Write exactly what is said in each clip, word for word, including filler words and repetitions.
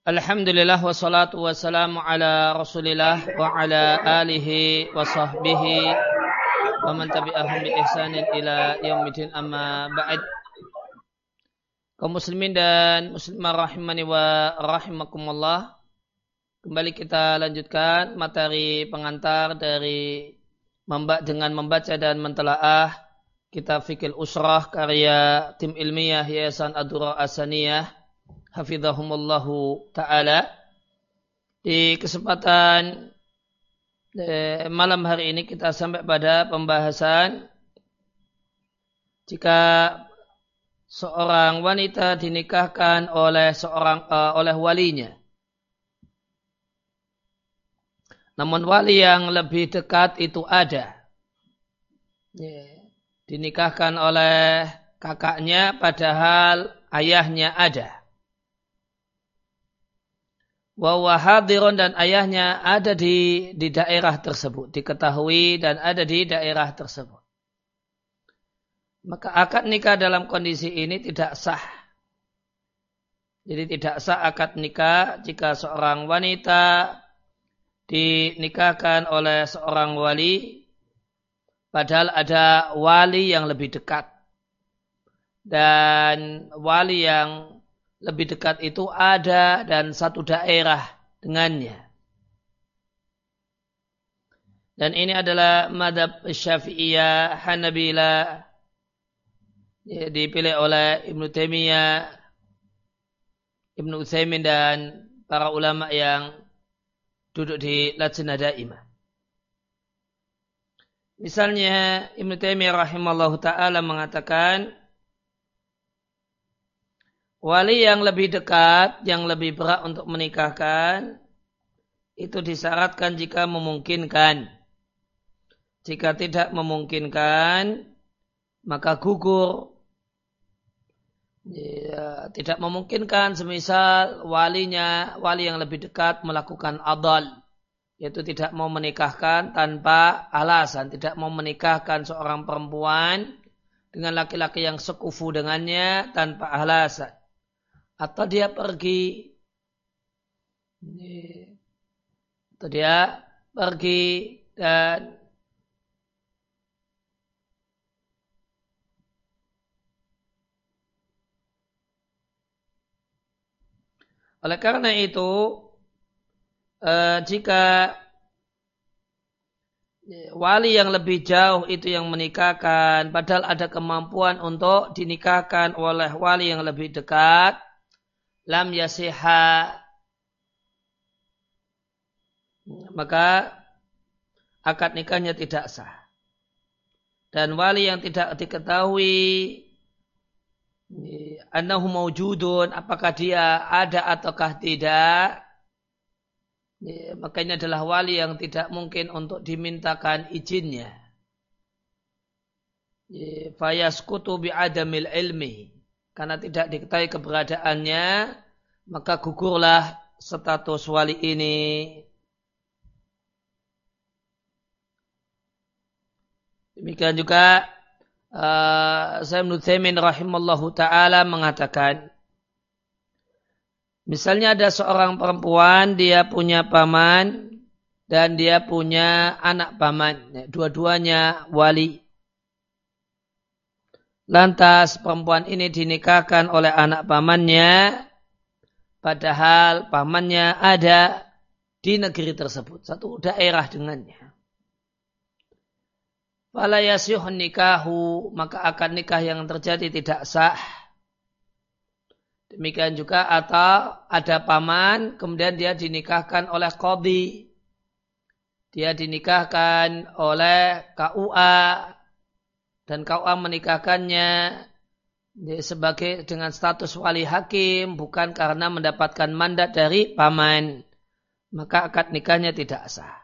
Alhamdulillah wassalatu wassalamu ala rasulillah wa ala alihi wa sahbihi wa man tabi'ahum bi ihsanin ila yaumidin amma ba'd. Kaum muslimin dan muslimah rahimani wa rahimakumullah. Kembali kita lanjutkan materi pengantar dari dengan membaca dan mentelaah kitab Fiqhul Usrah karya tim ilmiah Yayasan Ad-Durrah As-Saniyah hafizahumullahu ta'ala. Di kesempatan eh, malam hari ini kita sampai pada pembahasan jika seorang wanita dinikahkan oleh seorang uh, oleh walinya, namun wali yang lebih dekat itu ada, yeah. dinikahkan oleh kakaknya padahal ayahnya ada. Wa hadirun, dan ayahnya ada di di daerah tersebut, diketahui dan ada di daerah tersebut. Maka akad nikah dalam kondisi ini tidak sah. Jadi tidak sah akad nikah jika seorang wanita dinikahkan oleh seorang wali padahal ada wali yang lebih dekat. Dan wali yang lebih dekat itu ada dan satu daerah dengannya. Dan ini adalah madhab Syafi'iyah, Hanabilah, ya, dipilih oleh Ibnu Taimiyah, Ibnu Utsaimin dan para ulama yang duduk di Lajnah Daimah. Misalnya Ibnu Taimiyah rahimallahu ta'ala mengatakan wali yang lebih dekat, yang lebih berat untuk menikahkan, itu disyaratkan jika memungkinkan. Jika tidak memungkinkan, maka gugur. Ya, tidak memungkinkan, semisal walinya, wali yang lebih dekat melakukan adal, yaitu tidak mau menikahkan tanpa alasan, tidak mau menikahkan seorang perempuan dengan laki-laki yang sekufu dengannya tanpa alasan. Atau dia pergi, atau dia pergi dan oleh karena itu, eh, jika wali yang lebih jauh itu yang menikahkan, padahal ada kemampuan untuk dinikahkan oleh wali yang lebih dekat, lam yasiha, maka akad nikahnya tidak sah. Dan wali yang tidak diketahui annahu mawjudun, apakah dia ada ataukah tidak, makanya adalah wali yang tidak mungkin untuk dimintakan izinnya. Fayaskutu bi'adamil ilmi, karena tidak diketahui keberadaannya, maka gugurlah status wali ini. Demikian juga uh, Ibnu Utsaimin rahimallahu ta'ala mengatakan, misalnya ada seorang perempuan, dia punya paman dan dia punya anak paman, dua-duanya wali. Lantas perempuan ini dinikahkan oleh anak pamannya, padahal pamannya ada di negeri tersebut, satu daerah dengannya. Fala yasihun nikahu, maka akad nikah yang terjadi tidak sah. Demikian juga atau ada paman, kemudian dia dinikahkan oleh qadhi, dia dinikahkan oleh K U A, dan K U A menikahkannya sebagai dengan status wali hakim, bukan karena mendapatkan mandat dari paman, maka akad nikahnya tidak sah.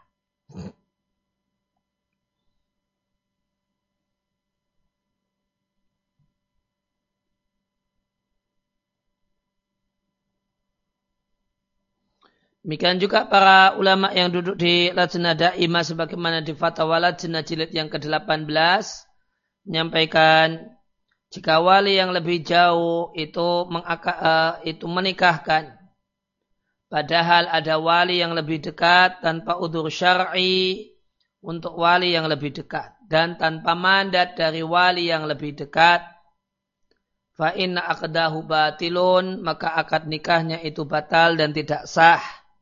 Demikian juga para ulama yang duduk di Lajnah Daimah sebagaimana di Fatwa Lajnah jilid yang ke delapan belas menyampaikan jika wali yang lebih jauh itu mengaka, uh, itu menikahkan Padahal ada wali yang lebih dekat tanpa udzur syar'i untuk wali yang lebih dekat. Dan tanpa mandat dari wali yang lebih dekat. Fa inna aqdahu batilun, maka akad nikahnya itu batal dan tidak sah.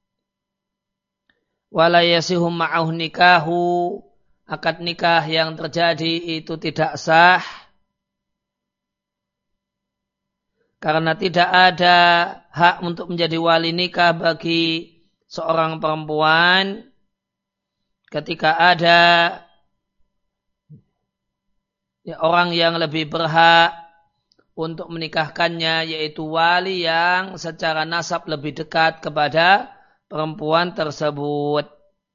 Wala yasihu ma'ahu nikahu, akad nikah yang terjadi itu tidak sah. Karena tidak ada hak untuk menjadi wali nikah bagi seorang perempuan ketika ada ya, orang yang lebih berhak untuk menikahkannya, yaitu wali yang secara nasab lebih dekat kepada perempuan tersebut.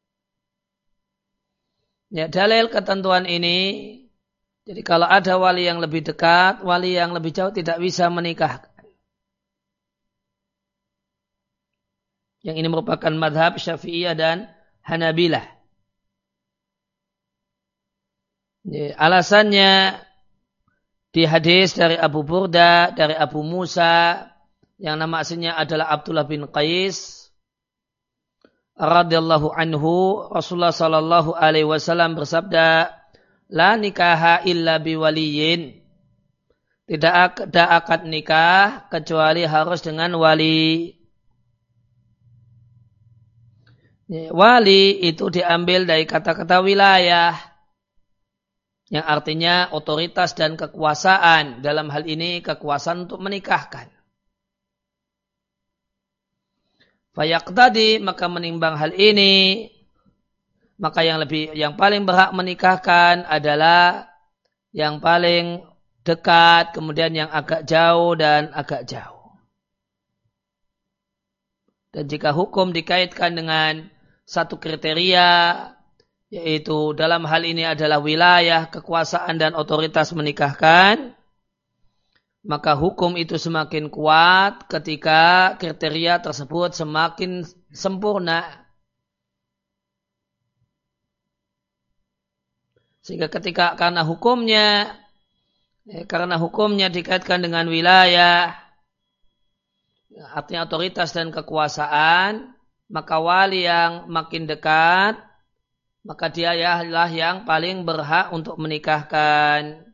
Ya, dalil ketentuan ini, jadi kalau ada wali yang lebih dekat, wali yang lebih jauh tidak bisa menikahkan. Yang ini merupakan madhab Syafi'iyah dan Hanabilah. Ya, alasannya di hadis dari Abu Burda, dari Abu Musa, yang nama aslinya adalah Abdullah bin Qais radhiyallahu anhu, Rasulullah sallallahu alaihi wasallam bersabda, la nikaha illa biwaliyin. Tidak ada akad nikah kecuali harus dengan wali. Wali itu diambil dari kata-kata wilayah, yang artinya otoritas dan kekuasaan. Dalam hal ini kekuasaan untuk menikahkan. Fayaqtadi, maka menimbang hal ini, maka yang lebih yang paling berhak menikahkan adalah yang paling dekat, kemudian yang agak jauh dan agak jauh. Dan jika hukum dikaitkan dengan satu kriteria, yaitu dalam hal ini adalah wilayah, kekuasaan dan otoritas menikahkan, maka hukum itu semakin kuat ketika kriteria tersebut semakin sempurna. Sehingga ketika karena hukumnya ya, karena hukumnya dikaitkan dengan wilayah, artinya otoritas dan kekuasaan, maka wali yang makin dekat, maka dia lah yang paling berhak untuk menikahkan.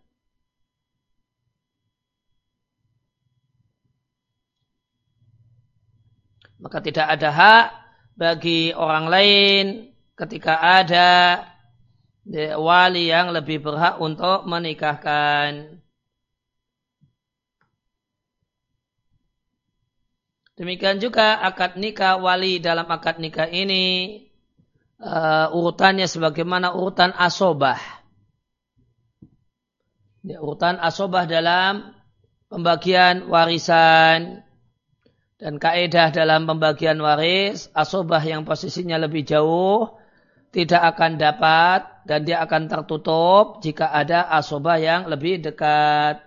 Maka tidak ada hak bagi orang lain ketika ada wali yang lebih berhak untuk menikahkan. Demikian juga akad nikah, wali dalam akad nikah ini uh, urutannya sebagaimana urutan asobah. Ya, urutan asobah dalam pembagian warisan. Dan kaidah dalam pembagian waris, asobah yang posisinya lebih jauh tidak akan dapat dan dia akan tertutup jika ada asobah yang lebih dekat.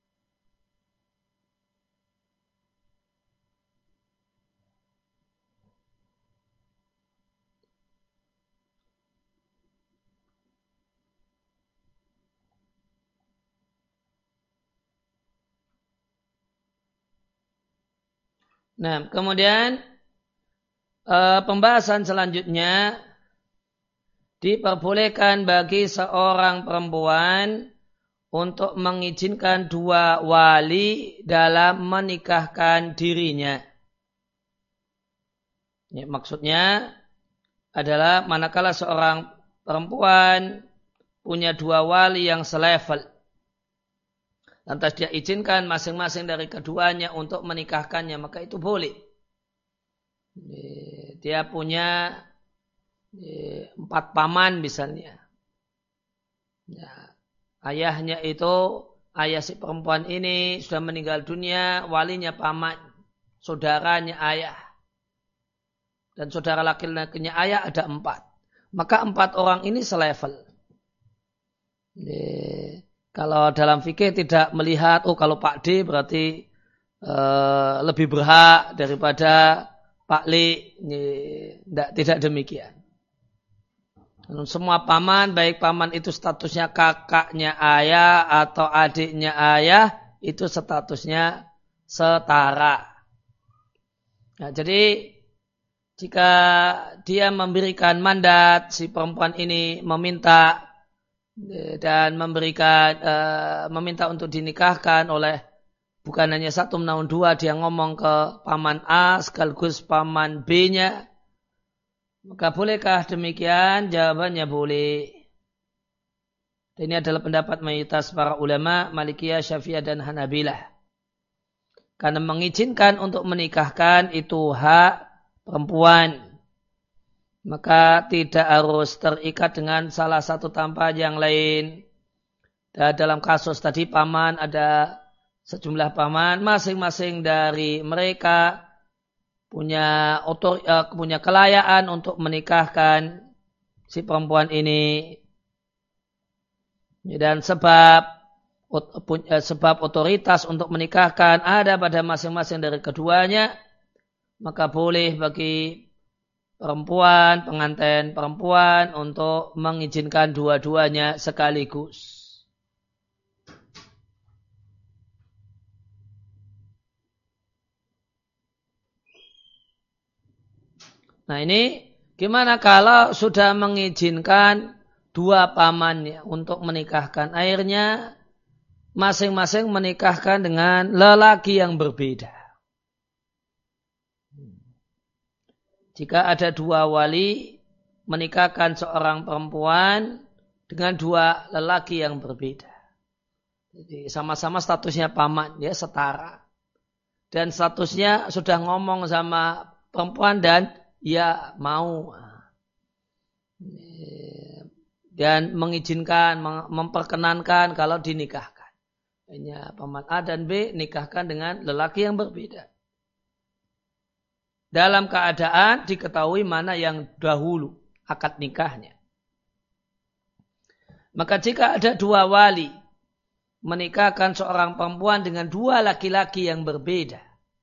Nah, kemudian eh, pembahasan selanjutnya, diperbolehkan bagi seorang perempuan untuk mengizinkan dua wali dalam menikahkan dirinya. Ya, maksudnya adalah manakala seorang perempuan punya dua wali yang selevel, lantas dia izinkan masing-masing dari keduanya untuk menikahkannya, maka itu boleh. Dia punya empat paman misalnya. Ya, ayahnya itu, ayah si perempuan ini sudah meninggal dunia, walinya paman, saudaranya ayah. Dan saudara laki-lakinya ayah ada empat. Maka empat orang ini selevel. Ya, kalau dalam fikih tidak melihat, oh kalau Pak D berarti uh, lebih berhak daripada Pak L. Tidak, tidak demikian. Semua paman, baik paman itu statusnya kakaknya ayah atau adiknya ayah, itu statusnya setara. Nah, jadi jika dia memberikan mandat, si perempuan ini meminta dan memberikan uh, meminta untuk dinikahkan oleh bukan hanya satu namun dua, dia ngomong ke paman A sekaligus paman B-nya, maka bolehkah demikian? Jawabannya boleh. Ini adalah pendapat mayoritas para ulama Malikiyah, Syafi'iyah dan Hanabilah. Karena mengizinkan untuk menikahkan itu hak perempuan, maka tidak harus terikat dengan salah satu tanpa yang lain. Dan dalam kasus tadi paman, ada sejumlah paman, masing-masing dari mereka punya otor, uh, punya kelayaan untuk menikahkan si perempuan ini. Dan sebab sebab otoritas untuk menikahkan ada pada masing-masing dari keduanya, maka boleh bagi perempuan, pengantin perempuan untuk mengizinkan dua-duanya sekaligus. Nah ini gimana kalau sudah mengizinkan dua pamannya untuk menikahkan? Akhirnya masing-masing menikahkan dengan lelaki yang berbeda. Jika ada dua wali menikahkan seorang perempuan dengan dua lelaki yang berbeda. Jadi sama-sama statusnya paman, ya setara. Dan statusnya sudah ngomong sama perempuan dan ya mau. Dan mengizinkan, memperkenankan kalau dinikahkan. Hanya paman A dan B nikahkan dengan lelaki yang berbeda. Dalam keadaan diketahui mana yang dahulu akad nikahnya. Maka jika ada dua wali menikahkan seorang perempuan dengan dua laki-laki yang berbeda,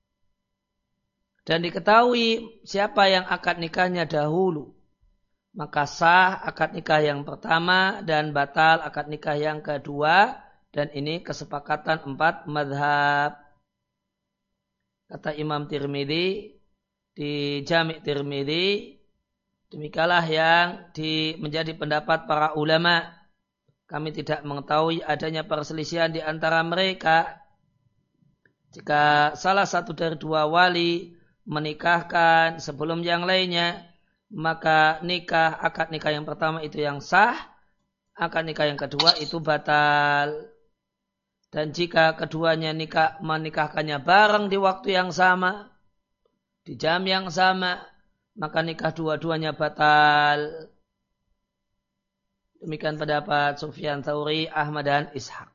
dan diketahui siapa yang akad nikahnya dahulu, maka sah akad nikah yang pertama dan batal akad nikah yang kedua. Dan ini kesepakatan empat madhab. Kata Imam Tirmidzi di Jami' Tirmidzi, demikianlah yang di, menjadi pendapat para ulama. Kami tidak mengetahui adanya perselisihan di antara mereka. Jika salah satu dari dua wali menikahkan sebelum yang lainnya, maka nikah akad nikah yang pertama itu yang sah, akad nikah yang kedua itu batal. Dan jika keduanya nikah menikahkannya bareng di waktu yang sama, di jam yang sama, maka nikah dua-duanya batal. Demikian pendapat Sufyan Tsauri, Ahmad dan Ishaq.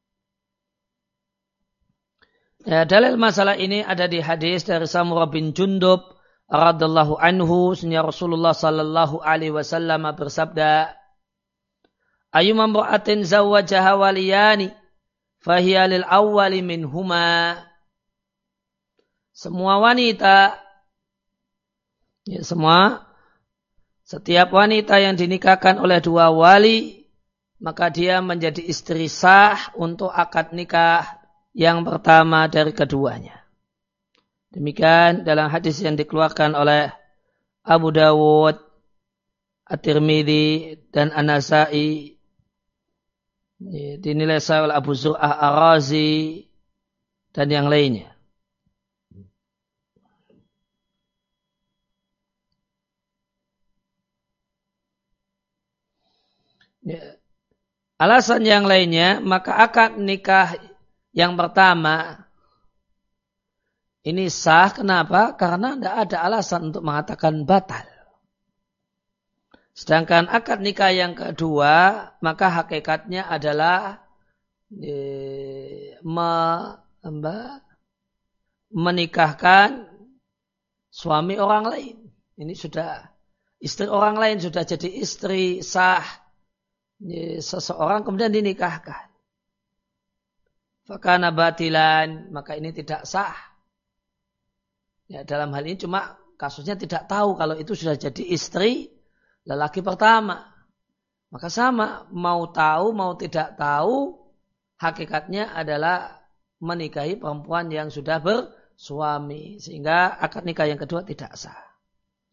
Ya, dalil masalah ini ada di hadis dari Samurah bin Jundub radhiyallahu anhu, sunnah Rasulullah sallallahu alaihi wasallam bersabda, "Ayyuma imra'atin zawwajaha waliyani fahiya lil awwali minhuma." Semua wanita, ya semua, setiap wanita yang dinikahkan oleh dua wali, maka dia menjadi istri sah untuk akad nikah yang pertama dari keduanya. Demikian dalam hadis yang dikeluarkan oleh Abu Dawud, At-Tirmidzi dan An-Nasa'i, dinilai sahih oleh Abu Zur'ah Ar-Razi dan yang lainnya. Ya. Alasan yang lainnya, maka akad nikah yang pertama ini sah. Kenapa? Karena tidak ada alasan untuk mengatakan batal. Sedangkan akad nikah yang kedua, maka hakikatnya adalah eh, me, amba, menikahkan suami orang lain. Ini sudah istri orang lain, sudah jadi istri sah seseorang kemudian dinikahkan. Fakana batilan, maka ini tidak sah. Ya, dalam hal ini cuma kasusnya tidak tahu kalau itu sudah jadi istri lelaki pertama. Maka sama, mau tahu mau tidak tahu, hakikatnya adalah menikahi perempuan yang sudah bersuami, sehingga akad nikah yang kedua tidak sah.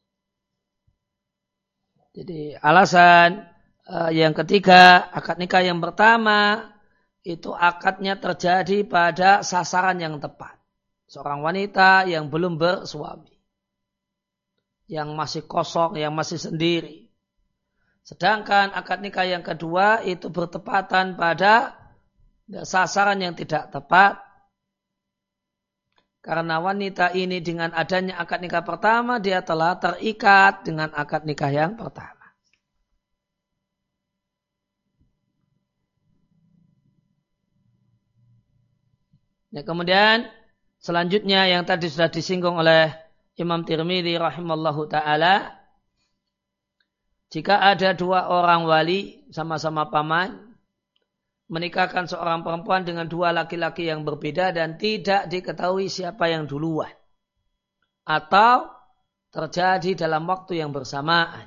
Jadi alasan uh, yang ketiga, akad nikah yang pertama itu akadnya terjadi pada sasaran yang tepat. Seorang wanita yang belum bersuami, yang masih kosong, yang masih sendiri. Sedangkan akad nikah yang kedua itu bertepatan pada sasaran yang tidak tepat. Karena wanita ini dengan adanya akad nikah pertama, dia telah terikat dengan akad nikah yang pertama. Ya, kemudian selanjutnya yang tadi sudah disinggung oleh Imam Tirmidzi rahimallahu ta'ala, jika ada dua orang wali sama-sama paman, menikahkan seorang perempuan dengan dua laki-laki yang berbeda dan tidak diketahui siapa yang duluan, atau terjadi dalam waktu yang bersamaan,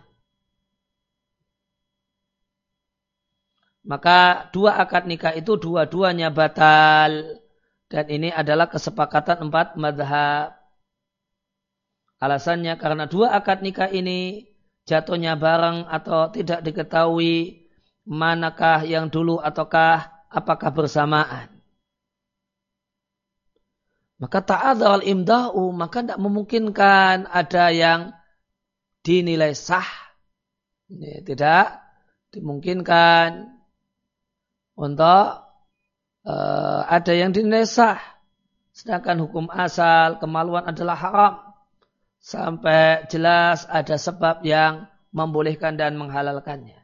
maka dua akad nikah itu dua-duanya batal. Dan ini adalah kesepakatan empat madhab. Alasannya karena dua akad nikah ini jatuhnya bareng atau tidak diketahui manakah yang dulu ataukah apakah bersamaan. Maka ta'adzal imda'u, maka tidak memungkinkan ada yang dinilai sah. Ini tidak dimungkinkan untuk Uh, ada yang dinilai sah, sedangkan hukum asal kemaluan adalah haram sampai jelas ada sebab yang membolehkan dan menghalalkannya.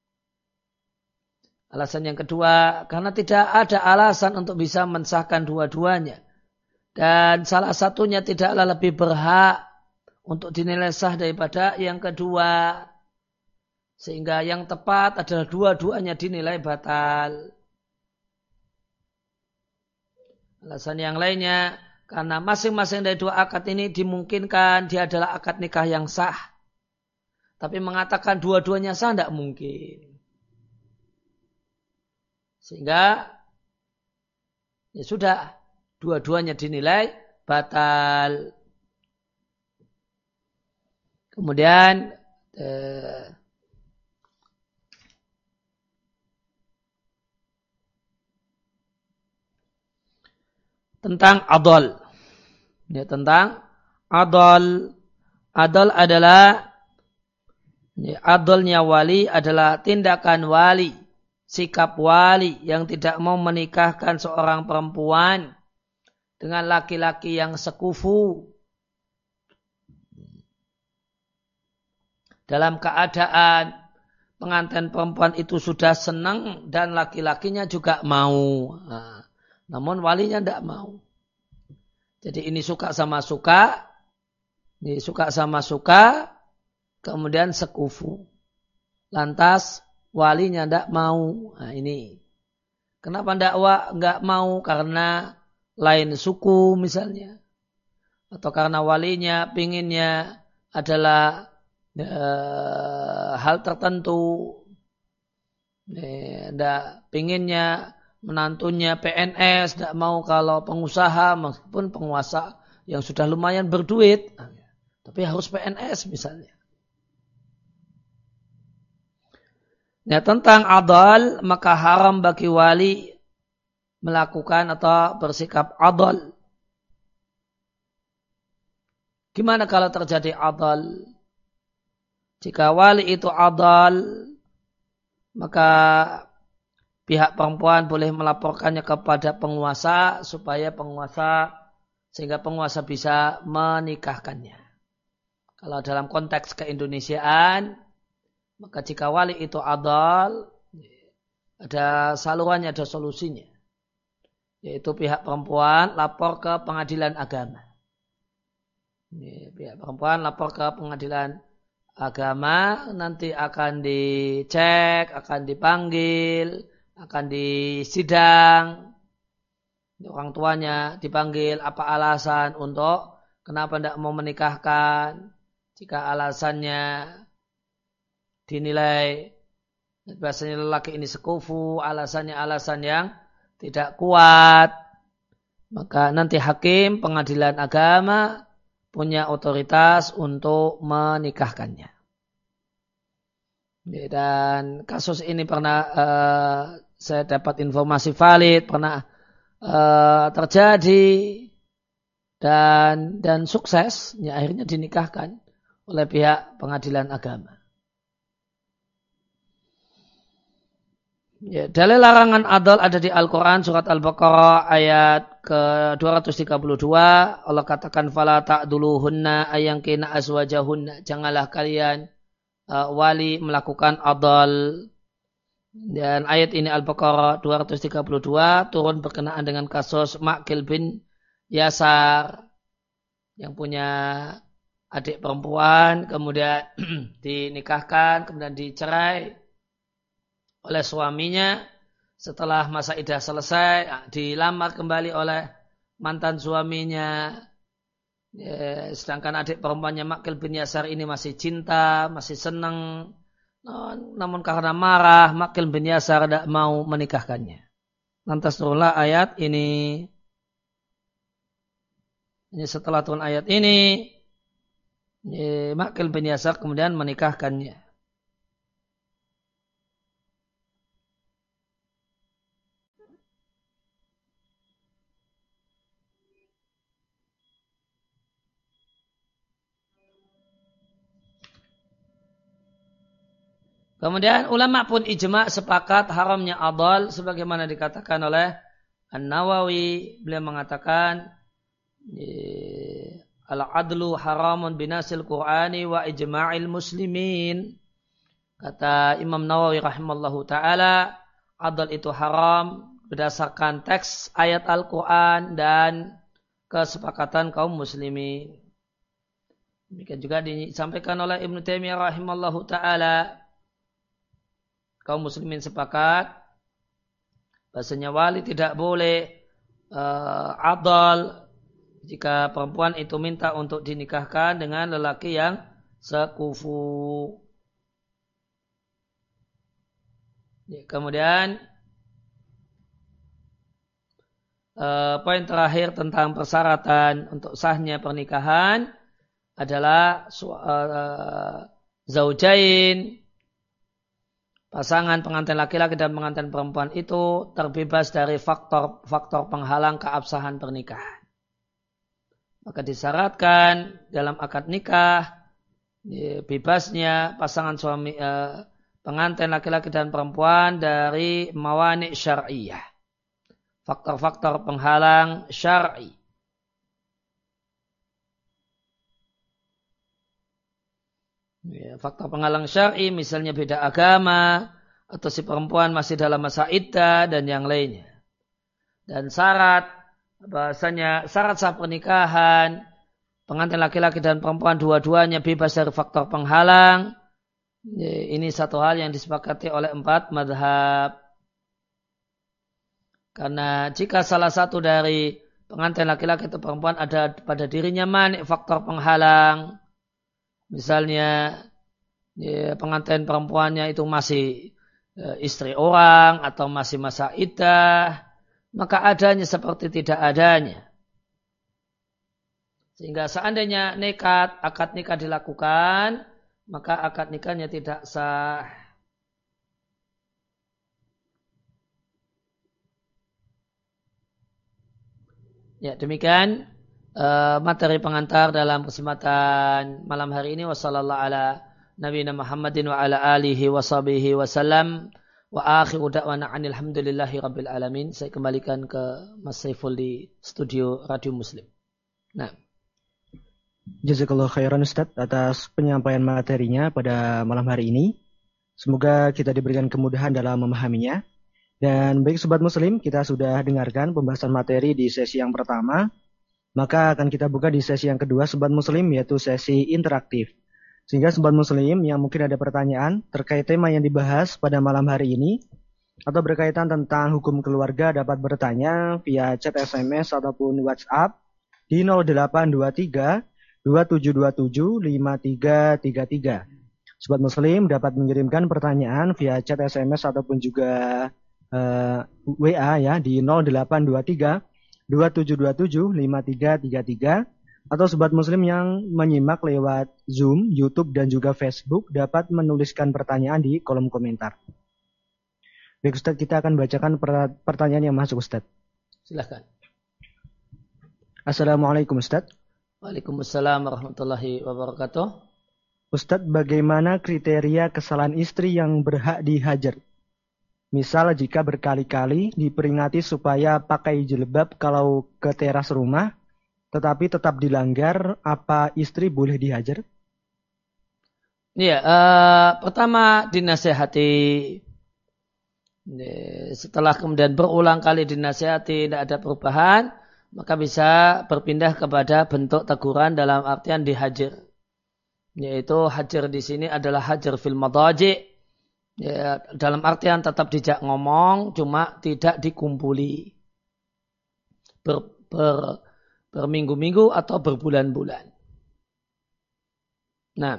Alasan yang kedua, karena tidak ada alasan untuk bisa mensahkan dua-duanya, dan salah satunya tidaklah lebih berhak untuk dinilai sah daripada yang kedua, sehingga yang tepat adalah dua-duanya dinilai batal. Alasan yang lainnya, karena masing-masing dari dua akad ini dimungkinkan dia adalah akad nikah yang sah. Tapi mengatakan dua-duanya sah tidak mungkin. Sehingga ya sudah, dua-duanya dinilai batal. Kemudian eh, tentang adol. Ya, tentang adol. Adol adalah, ya, adolnya wali adalah tindakan wali, sikap wali yang tidak mau menikahkan seorang perempuan dengan laki-laki yang sekufu dalam keadaan pengantin perempuan itu sudah senang dan laki-lakinya juga mau. Nah, namun walinya tidak mau. Jadi ini suka sama suka, ini suka sama suka, kemudian sekufu. Lantas walinya tidak mau. Nah ini. Kenapa tidak nggak mau? Karena lain suku misalnya. Atau karena walinya pinginnya adalah e, hal tertentu. Tidak pinginnya menantunya P N S, tidak mau kalau pengusaha meskipun penguasa yang sudah lumayan berduit, tapi harus P N S misalnya. Nah, tentang adal, maka haram bagi wali melakukan atau bersikap adal. Gimana kalau terjadi adal? Jika wali itu adal, maka pihak perempuan boleh melaporkannya kepada penguasa supaya penguasa sehingga penguasa bisa menikahkannya. Kalau dalam konteks keindonesiaan, maka jika wali itu adal, ada salurannya, ada solusinya. Yaitu pihak perempuan lapor ke pengadilan agama. Pihak perempuan lapor ke pengadilan agama, nanti akan dicek, akan dipanggil, akan disidang, orang tuanya dipanggil apa alasan untuk kenapa tidak mau menikahkan. Jika alasannya dinilai bahasanya lelaki ini sekufu, alasannya alasan yang tidak kuat, maka nanti hakim pengadilan agama punya otoritas untuk menikahkannya. Dan kasus ini pernah uh, saya dapat informasi valid, pernah uh, terjadi dan dan sukses, ya, akhirnya dinikahkan oleh pihak pengadilan agama. Ya, dalil larangan adol ada di Al-Quran surat Al-Baqarah ayat ke dua ratus tiga puluh dua. Allah katakan fala ta'duluhunna ayankina azwajahunna. Janganlah kalian uh, wali melakukan adol. Dan ayat ini Al-Baqarah dua ratus tiga puluh dua turun berkenaan dengan kasus Ma'qil bin Yasar yang punya adik perempuan, kemudian dinikahkan, kemudian dicerai oleh suaminya. Setelah masa iddah selesai, dilamar kembali oleh mantan suaminya. Ya, sedangkan adik perempuannya Ma'qil bin Yasar ini masih cinta, masih senang. Namun karena marah, Ma'qil bin Yasar tidak mau menikahkannya. Lantas turunlah ayat ini. Ini setelah turun ayat ini, ya, Ma'qil bin Yasar kemudian menikahkannya. Kemudian ulama pun ijma' sepakat haramnya adol sebagaimana dikatakan oleh An-Nawawi. Beliau mengatakan al-adlu haramun binasil Qur'ani wa ijma'il muslimin. Kata Imam Nawawi rahimallahu ta'ala, adol itu haram berdasarkan teks ayat Al-Quran dan kesepakatan kaum muslimin. Demikian juga disampaikan oleh Ibnu Taimiyah rahimallahu ta'ala. Kaum muslimin sepakat bahasanya wali tidak boleh uh, adol jika perempuan itu minta untuk dinikahkan dengan lelaki yang sekufu. Ya, kemudian uh, poin terakhir tentang persyaratan untuk sahnya pernikahan adalah uh, zaujain, pasangan pengantin laki-laki dan pengantin perempuan itu terbebas dari faktor-faktor penghalang keabsahan pernikahan. Maka disyaratkan dalam akad nikah bebasnya pasangan suami eh, pengantin laki-laki dan perempuan dari mawani' syar'iyah. Faktor-faktor penghalang syar'i. Ya, faktor penghalang syar'i misalnya beda agama atau si perempuan masih dalam masa iddah dan yang lainnya. Dan syarat bahasanya syarat sah pernikahan pengantin laki-laki dan perempuan dua-duanya bebas dari faktor penghalang. Ya, ini satu hal yang disepakati oleh empat madhab. Karena jika salah satu dari pengantin laki-laki atau perempuan ada pada dirinya manik faktor penghalang, misalnya ya, pengantin perempuannya itu masih e, istri orang atau masih masa iddah, maka adanya seperti tidak adanya. Sehingga seandainya nekat, akad nikah dilakukan, maka akad nikahnya tidak sah. Ya, demikian Uh, materi pengantar dalam kesempatan malam hari ini. Wassallallahu ala nabiyina Muhammadin wa ala alihi wa sahbihi wasallam wa akhiru da'wana alhamdulillahi rabbil alamin. Saya kembalikan ke Mas Saiful di studio Radio Muslim. Nah, jazakallahu khairan Ustaz atas penyampaian materinya pada malam hari ini. Semoga kita diberikan kemudahan dalam memahaminya. Dan baik Sobat Muslim, kita sudah dengarkan pembahasan materi di sesi yang pertama. Maka akan kita buka di sesi yang kedua Sobat Muslim, yaitu sesi interaktif. Sehingga Sobat Muslim yang mungkin ada pertanyaan terkait tema yang dibahas pada malam hari ini atau berkaitan tentang hukum keluarga dapat bertanya via chat S M S ataupun WhatsApp di nol delapan dua tiga dua tujuh dua tujuh lima tiga tiga tiga. Sobat Muslim dapat mengirimkan pertanyaan via chat S M S ataupun juga uh, W A ya di nol delapan dua tiga dua tujuh dua tujuh lima tiga tiga tiga. atau sobat muslim yang menyimak lewat Zoom, YouTube, dan juga Facebook dapat menuliskan pertanyaan di kolom komentar. Baik Ustadz, kita akan bacakan pertanyaan yang masuk Ustadz. Silahkan. Assalamualaikum Ustadz. Waalaikumsalam warahmatullahi wabarakatuh. Ustadz, bagaimana kriteria kesalahan istri yang berhak dihajar? Misal jika berkali-kali diperingati supaya pakai jilbab kalau ke teras rumah, tetapi tetap dilanggar, apa istri boleh dihajar? Iya, uh, pertama dinasehati. Setelah kemudian berulang kali dinasehati, tidak ada perubahan, maka bisa berpindah kepada bentuk teguran dalam artian dihajar. Yaitu hajar di sini adalah hajar fil madaji. Ya, dalam artian tetap dijak ngomong, cuma tidak dikumpuli ber, ber, berminggu-minggu atau berbulan-bulan. Nah,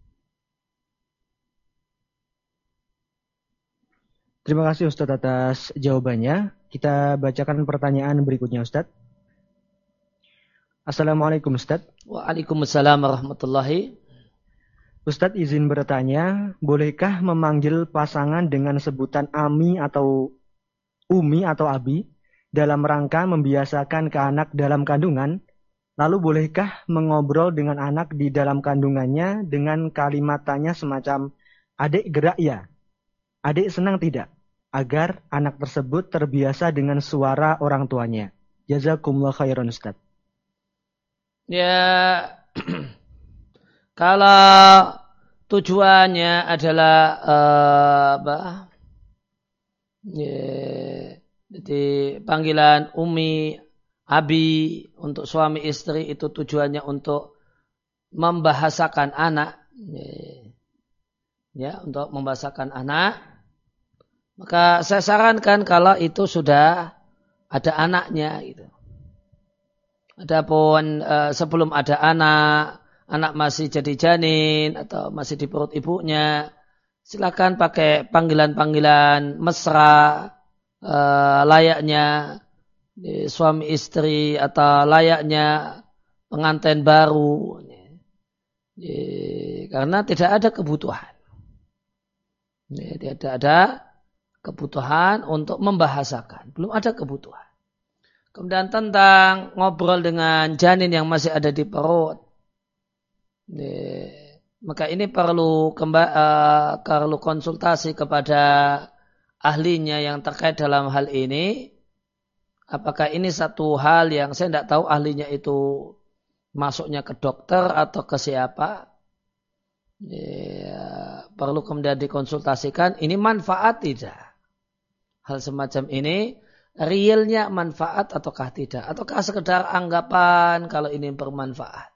terima kasih Ustadz atas jawabannya. Kita bacakan pertanyaan berikutnya Ustadz. Assalamualaikum Ustadz. Waalaikumsalam warahmatullahi. Ustadz izin bertanya, bolehkah memanggil pasangan dengan sebutan Ami atau Umi atau Abi dalam rangka membiasakan ke anak dalam kandungan? Lalu bolehkah mengobrol dengan anak di dalam kandungannya dengan kalimat tanya semacam adik gerak ya? Adik senang tidak? Agar anak tersebut terbiasa dengan suara orang tuanya. Jazakumullah khairan Ustadz. Ya, kalau tujuannya adalah uh, apa? Ya, jadi panggilan Umi, Abi untuk suami istri itu tujuannya untuk membahasakan anak, ya, ya untuk membahasakan anak. Maka saya sarankan kalau itu sudah ada anaknya, gitu. Adapun uh, sebelum ada anak, anak masih jadi janin atau masih di perut ibunya, silakan pakai panggilan-panggilan mesra uh, layaknya eh, suami istri atau layaknya pengantin baru, eh, karena tidak ada kebutuhan, eh, tidak ada kebutuhan untuk membahasakan, belum ada kebutuhan. Kemudian tentang ngobrol dengan janin yang masih ada di perut, maka ini perlu kembali, uh, perlu konsultasi kepada ahlinya yang terkait dalam hal ini. Apakah ini satu hal yang saya tidak tahu ahlinya itu masuknya ke dokter atau ke siapa? Ya, perlu kemudian dikonsultasikan. Ini manfaat tidak? Hal semacam ini realnya manfaat ataukah tidak? Ataukah sekedar anggapan kalau ini bermanfaat?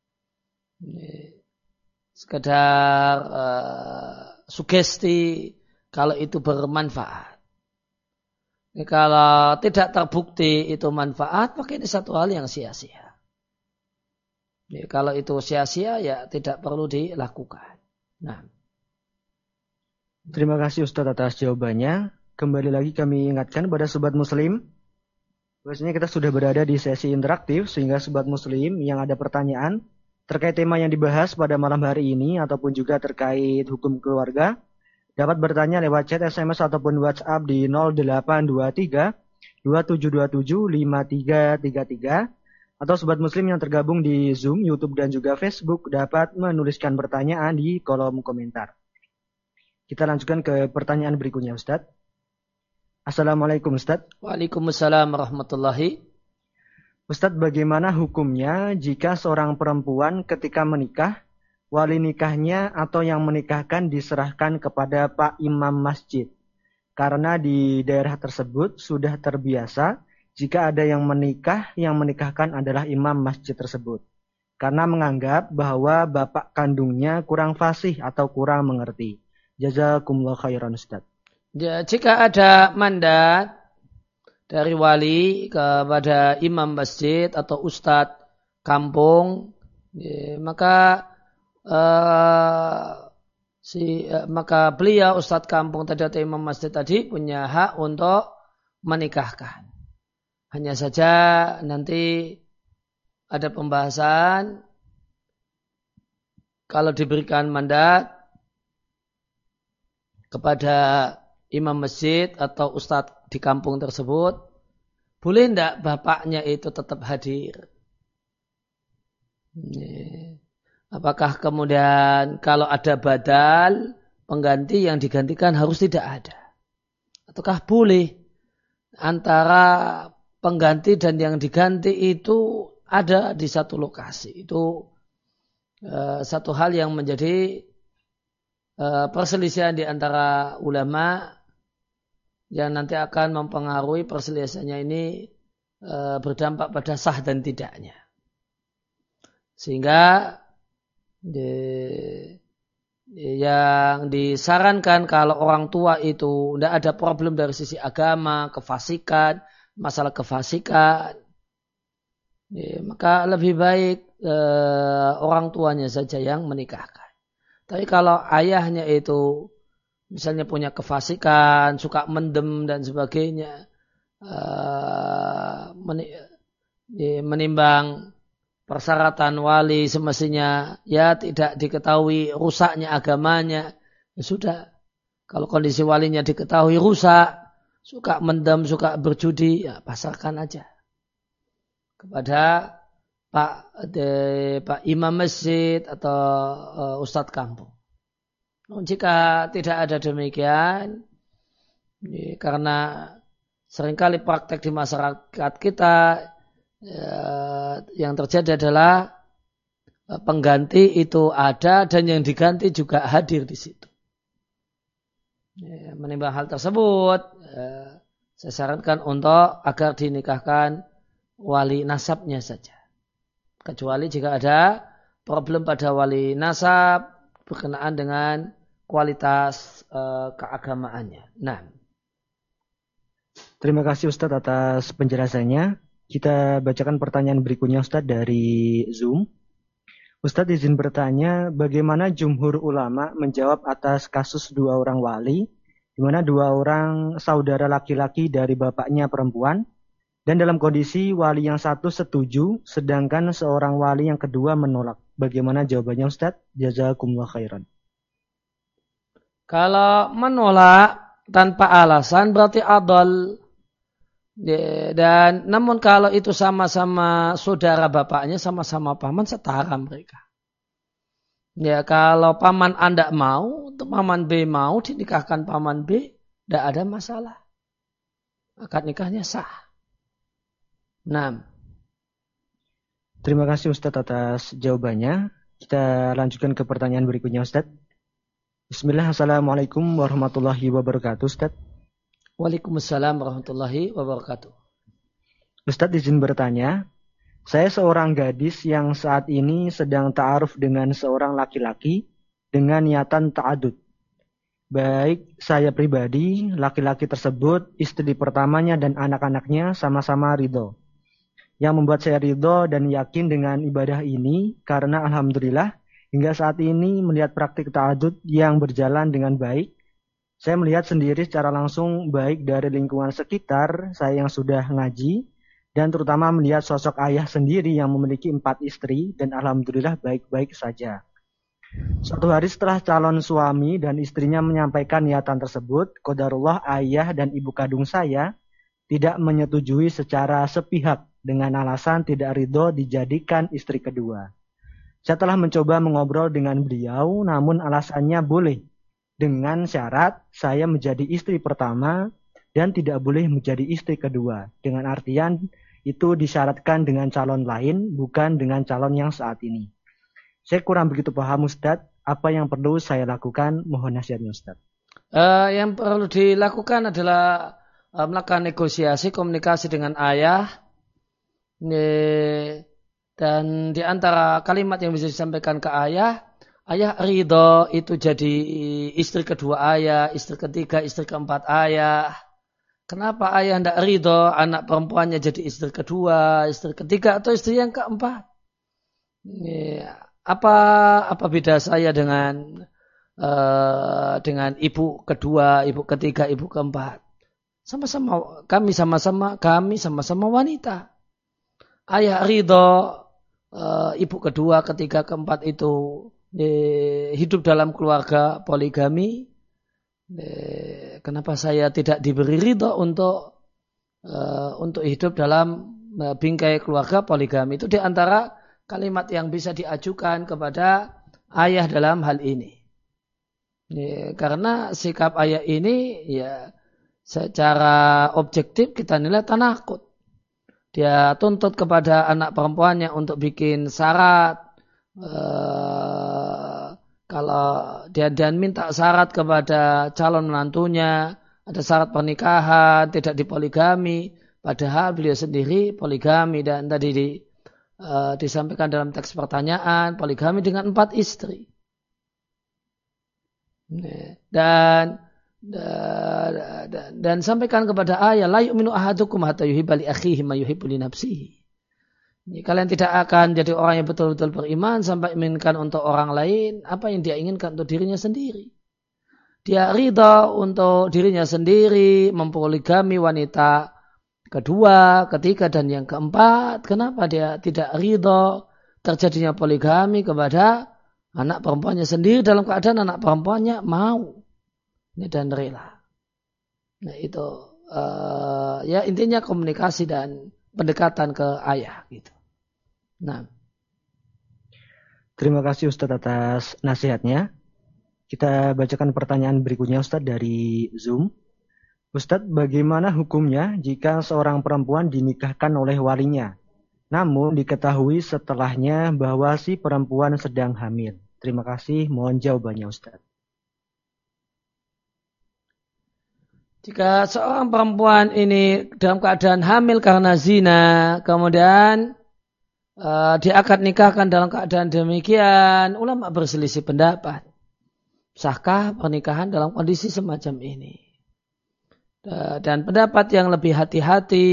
Sekedar uh, sugesti kalau itu bermanfaat. Ini kalau tidak terbukti itu manfaat, maka ini satu hal yang sia-sia. Ini kalau itu sia-sia ya tidak perlu dilakukan. Nah. Terima kasih Ustadz atas jawabannya. Kembali lagi kami ingatkan pada sobat muslim, bahwasanya kita sudah berada di sesi interaktif, sehingga sobat muslim yang ada pertanyaan terkait tema yang dibahas pada malam hari ini ataupun juga terkait hukum keluarga, dapat bertanya lewat chat, S M S ataupun WhatsApp di nol delapan dua tiga dua tujuh dua tujuh lima tiga tiga tiga, atau sobat muslim yang tergabung di Zoom, YouTube dan juga Facebook dapat menuliskan pertanyaan di kolom komentar. Kita lanjutkan ke pertanyaan berikutnya Ustadz. Assalamualaikum Ustadz. Waalaikumsalam warahmatullahi. Ustadz, bagaimana hukumnya jika seorang perempuan ketika menikah, wali nikahnya atau yang menikahkan diserahkan kepada Pak Imam Masjid? Karena di daerah tersebut sudah terbiasa jika ada yang menikah, yang menikahkan adalah imam masjid tersebut. Karena menganggap bahwa bapak kandungnya kurang fasih atau kurang mengerti. Jazakumullah khairan Ustadz. Ya, jika ada mandat dari wali kepada imam masjid atau ustadz kampung, ya, maka uh, si uh, maka beliau ustadz kampung tadi atau imam masjid tadi punya hak untuk menikahkan. Hanya saja nanti ada pembahasan kalau diberikan mandat kepada imam masjid atau ustadz di kampung tersebut, boleh tidak bapaknya itu tetap hadir? Apakah kemudian kalau ada badal, pengganti yang digantikan harus tidak ada? Ataukah boleh antara pengganti dan yang diganti itu ada di satu lokasi? Itu uh, satu hal yang menjadi uh, perselisihan di antara ulama yang nanti akan mempengaruhi perselisihannya ini uh, berdampak pada sah dan tidaknya. Sehingga di, yang disarankan kalau orang tua itu tidak ada problem dari sisi agama, kefasikan, masalah kefasikan, ya, maka lebih baik eh, orang tuanya saja yang menikahkan. Tapi kalau ayahnya itu misalnya punya kefasikan, suka mendem dan sebagainya, eh, menimbang persyaratan wali semestinya ya tidak diketahui rusaknya agamanya, ya sudah. Kalau kondisi walinya diketahui rusak, suka mendem, suka berjudi, ya pasarkan aja kepada Pak de, Pak Imam Masjid atau uh, Ustadz kampung. Jika tidak ada demikian, ya, karena seringkali praktek di masyarakat kita, yang terjadi adalah pengganti itu ada dan yang diganti juga hadir di situ. Menimbang hal tersebut, saya sarankan untuk agar dinikahkan wali nasabnya saja. Kecuali jika ada problem pada wali nasab berkenaan dengan kualitas keagamaannya. Nah, terima kasih Ustadz atas penjelasannya. Kita bacakan pertanyaan berikutnya Ustadz dari Zoom. Ustadz izin bertanya, bagaimana jumhur ulama menjawab atas kasus dua orang wali, di mana dua orang saudara laki-laki dari bapaknya perempuan, dan dalam kondisi wali yang satu setuju, sedangkan seorang wali yang kedua menolak. Bagaimana jawabannya Ustadz? Jazakumullah khairan. Kalau menolak tanpa alasan berarti adol. Dan namun kalau itu sama-sama saudara bapaknya, sama-sama paman, setara mereka. Ya, kalau paman Anda mau, paman B mau dinikahkan paman B, tidak ada masalah. Akad nikahnya sah. Nah, terima kasih Ustadz atas jawabannya. Kita lanjutkan ke pertanyaan berikutnya Ustadz. Bismillah, assalamualaikum warahmatullahi wabarakatuh Ustadz. Waalaikumsalam warahmatullahi wabarakatuh. Ustadz izin bertanya, saya seorang gadis yang saat ini sedang ta'aruf dengan seorang laki-laki dengan niatan ta'adud. Baik saya pribadi, laki-laki tersebut, istri pertamanya dan anak-anaknya sama-sama ridho. Yang membuat saya ridho dan yakin dengan ibadah ini karena alhamdulillah hingga saat ini melihat praktik ta'adud yang berjalan dengan baik. Saya melihat sendiri secara langsung baik dari lingkungan sekitar saya yang sudah ngaji dan terutama melihat sosok ayah sendiri yang memiliki empat istri dan alhamdulillah baik-baik saja. Suatu hari setelah calon suami dan istrinya menyampaikan niatan tersebut, qadarullah ayah dan ibu kandung saya tidak menyetujui secara sepihak dengan alasan tidak ridho dijadikan istri kedua. Saya telah mencoba mengobrol dengan beliau namun alasannya boleh. Dengan syarat saya menjadi istri pertama dan tidak boleh menjadi istri kedua. Dengan artian itu disyaratkan dengan calon lain, bukan dengan calon yang saat ini. Saya kurang begitu paham Ustadz, apa yang perlu saya lakukan? Mohon nasihatnya Ustadz. Uh, yang perlu dilakukan adalah uh, melakukan negosiasi, komunikasi dengan ayah. Nih, dan di antara kalimat yang bisa disampaikan ke ayah, ayah ridho itu jadi istri kedua ayah, istri ketiga, istri keempat ayah. Kenapa ayah tidak ridho anak perempuannya jadi istri kedua, istri ketiga atau istri yang keempat? Apa apa beda saya dengan uh, dengan ibu kedua, ibu ketiga, ibu keempat? Sama-sama kami sama-sama kami sama-sama wanita. Ayah ridho uh, ibu kedua, ketiga, keempat itu eh, hidup dalam keluarga poligami, eh, kenapa saya tidak diberi ridho untuk uh, untuk hidup dalam uh, bingkai keluarga poligami? Itu diantara kalimat yang bisa diajukan kepada ayah dalam hal ini. Ya, karena sikap ayah ini ya secara objektif kita nilai tanakut. Dia tuntut kepada anak perempuannya untuk bikin syarat. Eh, kalau dia dan minta syarat kepada calon menantunya, ada syarat pernikahan, tidak dipoligami. Padahal beliau sendiri poligami dan tadi di, eh, disampaikan dalam teks pertanyaan, poligami dengan empat istri. Dan Dan, dan, dan sampaikan kepada ayah, la yu'minu ahadukum hatta yuhibba li akhihi ma yuhibbu li nafsihi. Kalian tidak akan jadi orang yang betul-betul beriman sampai inginkan untuk orang lain apa yang dia inginkan untuk dirinya sendiri. Dia ridha untuk dirinya sendiri, mempoligami wanita kedua, ketiga, dan yang keempat. Kenapa dia tidak ridha terjadinya poligami kepada anak perempuannya sendiri dalam keadaan anak perempuannya mau dan rela. Nah itu uh, ya intinya komunikasi dan pendekatan ke ayah gitu. Nah, terima kasih Ustadz atas nasihatnya. Kita bacakan pertanyaan berikutnya Ustadz dari Zoom. Ustadz, bagaimana hukumnya jika seorang perempuan dinikahkan oleh walinya, namun diketahui setelahnya bahwa si perempuan sedang hamil? Terima kasih, mohon jawabannya Ustadz. Jika seorang perempuan ini dalam keadaan hamil karena zina, kemudian uh, dia akan nikahkan dalam keadaan demikian, ulama berselisih pendapat. Sahkah pernikahan dalam kondisi semacam ini? Uh, dan pendapat yang lebih hati-hati,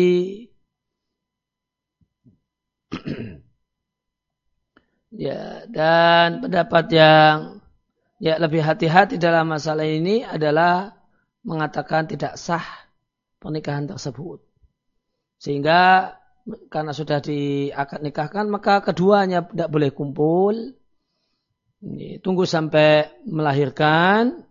ya, dan pendapat yang ya lebih hati-hati dalam masalah ini adalah mengatakan tidak sah pernikahan tersebut. Sehingga karena sudah diakad nikahkan maka keduanya tidak boleh kumpul. Tunggu sampai melahirkan.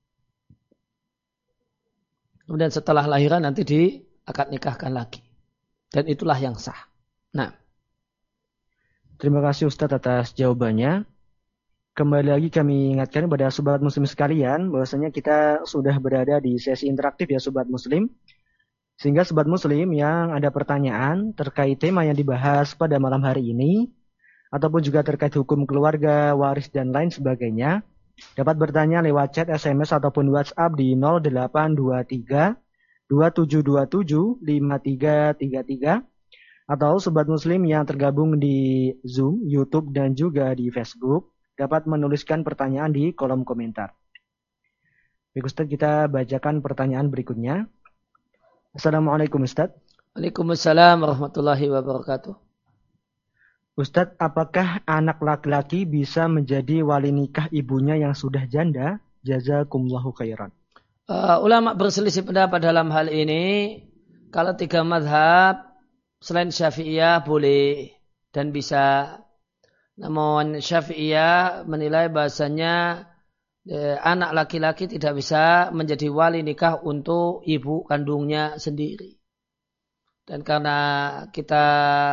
Kemudian setelah lahiran nanti diakad nikahkan lagi. Dan itulah yang sah. Nah. Terima kasih Ustadz atas jawabannya. Kembali lagi kami ingatkan kepada sobat muslim sekalian bahwasanya kita sudah berada di sesi interaktif ya sobat muslim. Sehingga sobat muslim yang ada pertanyaan terkait tema yang dibahas pada malam hari ini ataupun juga terkait hukum keluarga, waris dan lain sebagainya dapat bertanya lewat chat, S M S ataupun WhatsApp di nol delapan dua tiga dua tujuh dua tujuh lima tiga tiga tiga atau sobat muslim yang tergabung di Zoom, YouTube dan juga di Facebook dapat menuliskan pertanyaan di kolom komentar. Baik Ustadz, kita bacakan pertanyaan berikutnya. Assalamualaikum Ustadz. Waalaikumsalam warahmatullahi wabarakatuh. Ustadz, apakah anak laki-laki bisa menjadi wali nikah ibunya yang sudah janda? Jazakumullahu khairan. Uh, ulama berselisih pendapat dalam hal ini. Kalau tiga mazhab selain Syafi'iyah boleh dan bisa. Namun Syafi'iyah menilai bahasanya eh, anak laki-laki tidak bisa menjadi wali nikah untuk ibu kandungnya sendiri. Dan karena kita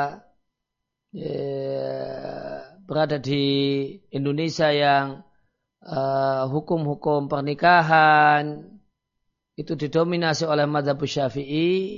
eh, berada di Indonesia yang eh, hukum-hukum pernikahan itu didominasi oleh mazhab Syafi'i,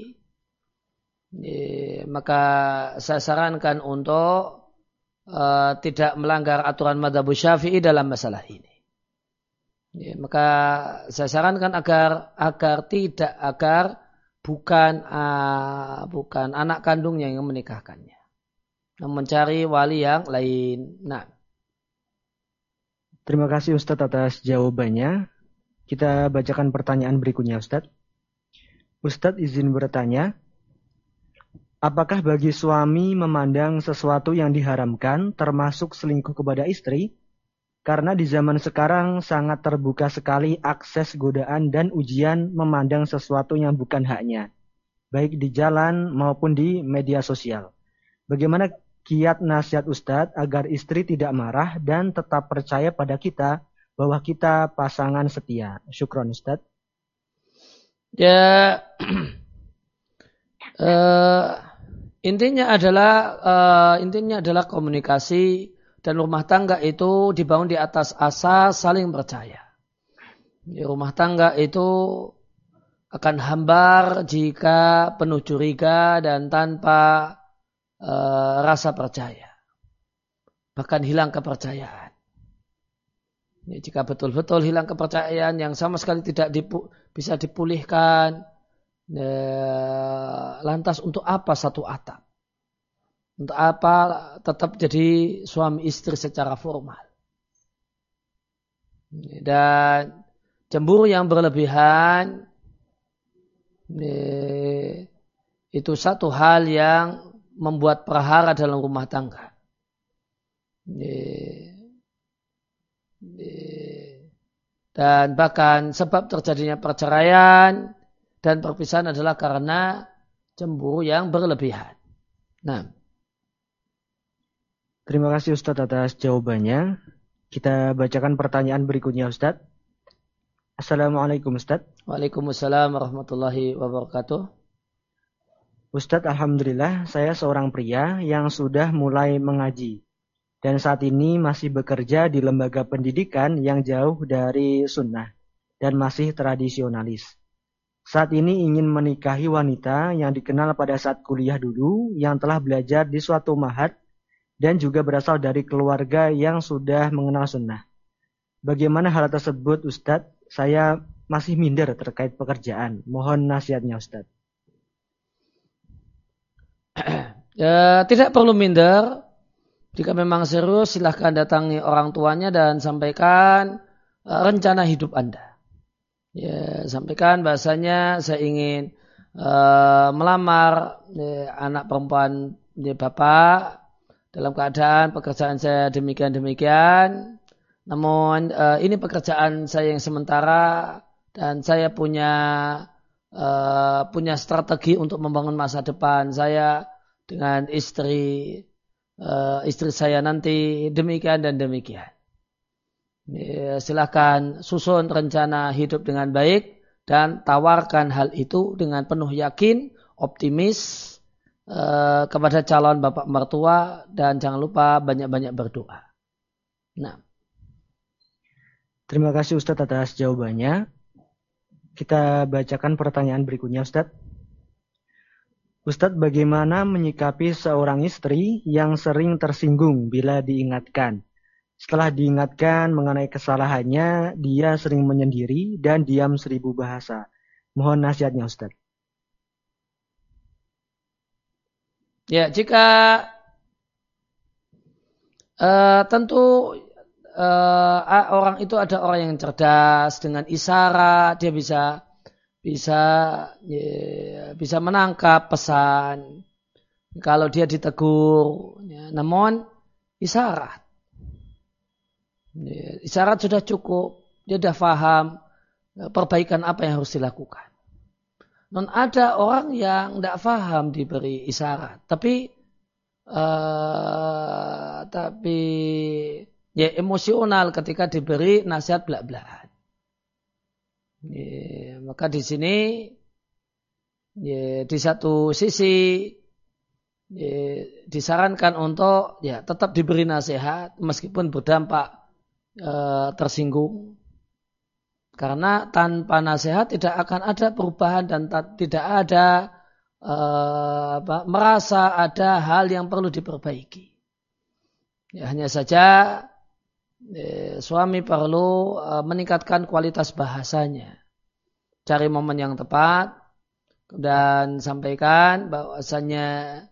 eh, maka saya sarankan untuk Uh, tidak melanggar aturan mazhab Syafi'i dalam masalah ini. Ya, maka saya sarankan agar agar tidak agar bukan uh, bukan anak kandungnya yang menikahkannya, mencari wali yang lain. Nah, terima kasih Ustadz atas jawabannya. Kita bacakan pertanyaan berikutnya Ustadz. Ustadz izin bertanya. Apakah bagi suami memandang sesuatu yang diharamkan termasuk selingkuh kepada istri? Karena di zaman sekarang sangat terbuka sekali akses godaan dan ujian memandang sesuatu yang bukan haknya, baik di jalan maupun di media sosial. Bagaimana kiat nasihat Ustadz agar istri tidak marah dan tetap percaya pada kita bahwa kita pasangan setia. Syukron Ustadz. Ya, uh, intinya adalah uh, intinya adalah komunikasi, dan rumah tangga itu dibangun di atas asas saling percaya. Di rumah tangga itu akan hambar jika penuh curiga dan tanpa uh, rasa percaya. Bahkan hilang kepercayaan. Ya, jika betul-betul hilang kepercayaan yang sama sekali tidak dipu- bisa dipulihkan, ya, lantas untuk apa satu atap? Untuk apa tetap jadi suami istri secara formal? Dan cemburu yang berlebihan itu satu hal yang membuat prahara dalam rumah tangga. Dan bahkan sebab terjadinya perceraian dan perpisahan adalah karena cemburu yang berlebihan. Nah, terima kasih Ustadz atas jawabannya. Kita bacakan pertanyaan berikutnya Ustadz. Assalamualaikum Ustadz. Waalaikumsalam warahmatullahi wabarakatuh. Ustadz, alhamdulillah saya seorang pria yang sudah mulai mengaji. Dan saat ini masih bekerja di lembaga pendidikan yang jauh dari sunnah dan masih tradisionalis. Saat ini ingin menikahi wanita yang dikenal pada saat kuliah dulu yang telah belajar di suatu ma'had dan juga berasal dari keluarga yang sudah mengenal sunnah. Bagaimana hal tersebut Ustadz? Saya masih minder terkait pekerjaan. Mohon nasihatnya Ustadz. Ya, tidak perlu minder. Jika memang serius, silahkan datangi orang tuanya dan sampaikan uh, rencana hidup Anda. Ya, sampaikan bahasanya saya ingin uh, melamar ya, anak perempuan ya, Bapak dalam keadaan pekerjaan saya demikian-demikian. Namun uh, ini pekerjaan saya yang sementara dan saya punya uh, punya strategi untuk membangun masa depan saya dengan istri uh, istri saya nanti demikian dan demikian. Ya, silakan susun rencana hidup dengan baik dan tawarkan hal itu dengan penuh yakin, optimis uh, kepada calon bapak mertua dan jangan lupa banyak-banyak berdoa. Nah, terima kasih Ustadz atas jawabannya. Kita bacakan pertanyaan berikutnya Ustadz. Ustadz, bagaimana menyikapi seorang istri yang sering tersinggung bila diingatkan? Setelah diingatkan mengenai kesalahannya, dia sering menyendiri dan diam seribu bahasa. Mohon nasihatnya Ustadz. Ya, jika uh, tentu uh, orang itu ada orang yang cerdas dengan isyarat, dia bisa bisa ya, bisa menangkap pesan kalau dia ditegur, ya, namun isyarat ya, isyarat sudah cukup, dia sudah paham ya, perbaikan apa yang harus dilakukan. Non ada orang yang tidak paham diberi isyarat, tapi uh, tapi ya emosional ketika diberi nasihat belak-belakan. Ya, maka di sini ya, di satu sisi ya, disarankan untuk ya tetap diberi nasihat meskipun berdampak e, tersinggung, karena tanpa nasihat tidak akan ada perubahan dan ta- tidak ada e, apa, merasa ada hal yang perlu diperbaiki. Ya, hanya saja Eh, suami perlu uh, meningkatkan kualitas bahasanya, cari momen yang tepat dan sampaikan bahwasanya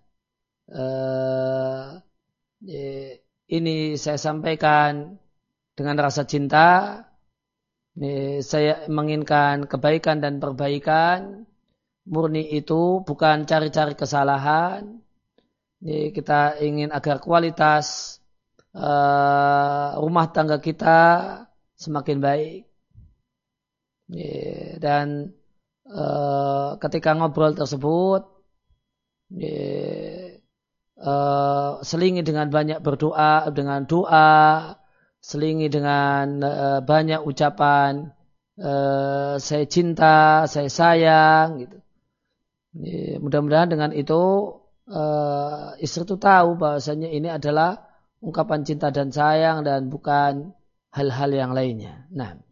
uh, eh, ini saya sampaikan dengan rasa cinta, eh, saya menginginkan kebaikan dan perbaikan, murni itu bukan cari-cari kesalahan, eh, kita ingin agar kualitas Uh, rumah tangga kita semakin baik, yeah, dan uh, ketika ngobrol tersebut yeah, uh, selingi dengan banyak berdoa, dengan doa, selingi dengan uh, banyak ucapan uh, saya cinta, saya sayang gitu. Ya, mudah-mudahan dengan itu uh, istri itu tahu bahwasanya ini adalah ungkapan cinta dan sayang dan bukan hal-hal yang lainnya. Nah,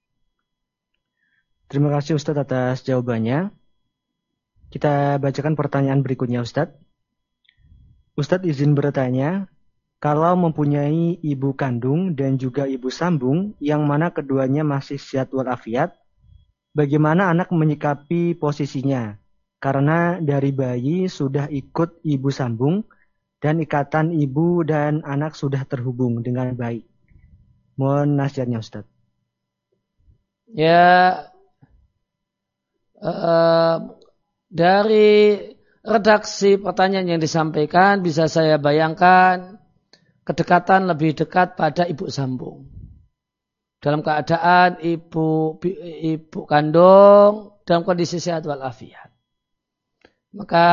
terima kasih Ustadz atas jawabannya. Kita bacakan pertanyaan berikutnya Ustadz. Ustadz izin bertanya, kalau mempunyai ibu kandung dan juga ibu sambung yang mana keduanya masih sehat walafiat, bagaimana anak menyikapi posisinya? Karena dari bayi sudah ikut ibu sambung dan ikatan ibu dan anak sudah terhubung dengan baik. Mohon nasihatnya Ustadz. Ya, uh, dari redaksi pertanyaan yang disampaikan bisa saya bayangkan kedekatan lebih dekat pada ibu sambung. Dalam keadaan ibu ibu kandung dalam kondisi sehat walafiat. Maka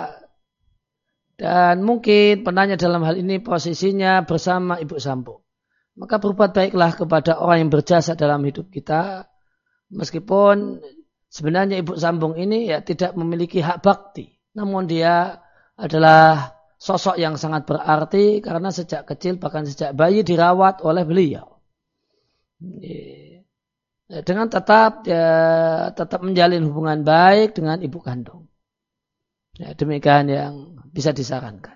dan mungkin penanya dalam hal ini posisinya bersama ibu sambung. Maka berbuat baiklah kepada orang yang berjasa dalam hidup kita. Meskipun sebenarnya ibu sambung ini ya tidak memiliki hak bakti. Namun dia adalah sosok yang sangat berarti karena sejak kecil bahkan sejak bayi dirawat oleh beliau. Dengan tetap ya, tetap menjalin hubungan baik dengan ibu kandung. Ya, demikian yang bisa disarankan.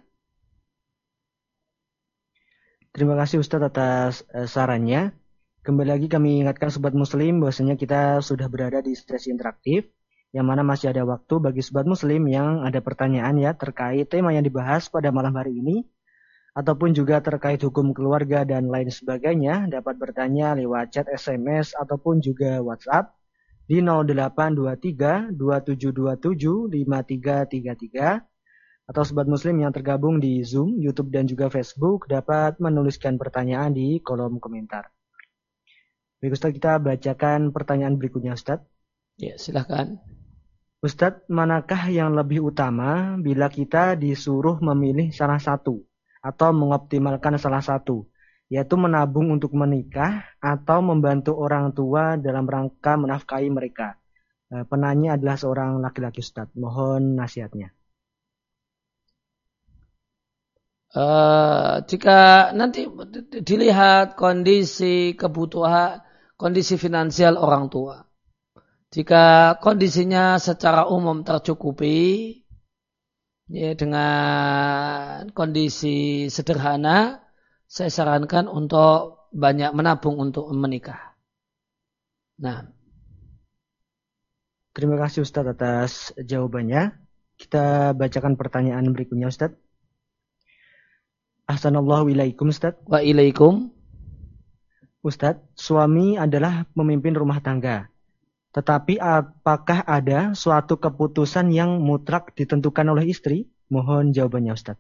Terima kasih Ustadz atas uh, sarannya. Kembali lagi kami ingatkan Sobat Muslim bahwasanya kita sudah berada di sesi interaktif yang mana masih ada waktu bagi Sobat Muslim yang ada pertanyaan ya terkait tema yang dibahas pada malam hari ini ataupun juga terkait hukum keluarga dan lain sebagainya dapat bertanya lewat chat S M S ataupun juga WhatsApp di nol delapan dua tiga dua tujuh dua tujuh lima tiga tiga tiga atau Sobat Muslim yang tergabung di Zoom, YouTube dan juga Facebook dapat menuliskan pertanyaan di kolom komentar. Baik Ustaz, kita bacakan pertanyaan berikutnya Ustaz. Ya, silahkan. Ustaz, manakah yang lebih utama bila kita disuruh memilih salah satu atau mengoptimalkan salah satu, yaitu menabung untuk menikah atau membantu orang tua dalam rangka menafkahi mereka? Penanya adalah seorang laki-laki Ustaz. Mohon nasihatnya. Uh, jika nanti dilihat kondisi kebutuhan, kondisi finansial orang tua. Jika kondisinya secara umum tercukupi ya, dengan kondisi sederhana, saya sarankan untuk banyak menabung untuk menikah. Nah, terima kasih Ustadz atas jawabannya. Kita bacakan pertanyaan berikutnya Ustadz. Ahsanallahu ilaikum Ustadz. Wa ilaikum. Ustadz, suami adalah pemimpin rumah tangga. Tetapi apakah ada suatu keputusan yang mutlak ditentukan oleh istri? Mohon jawabannya Ustadz.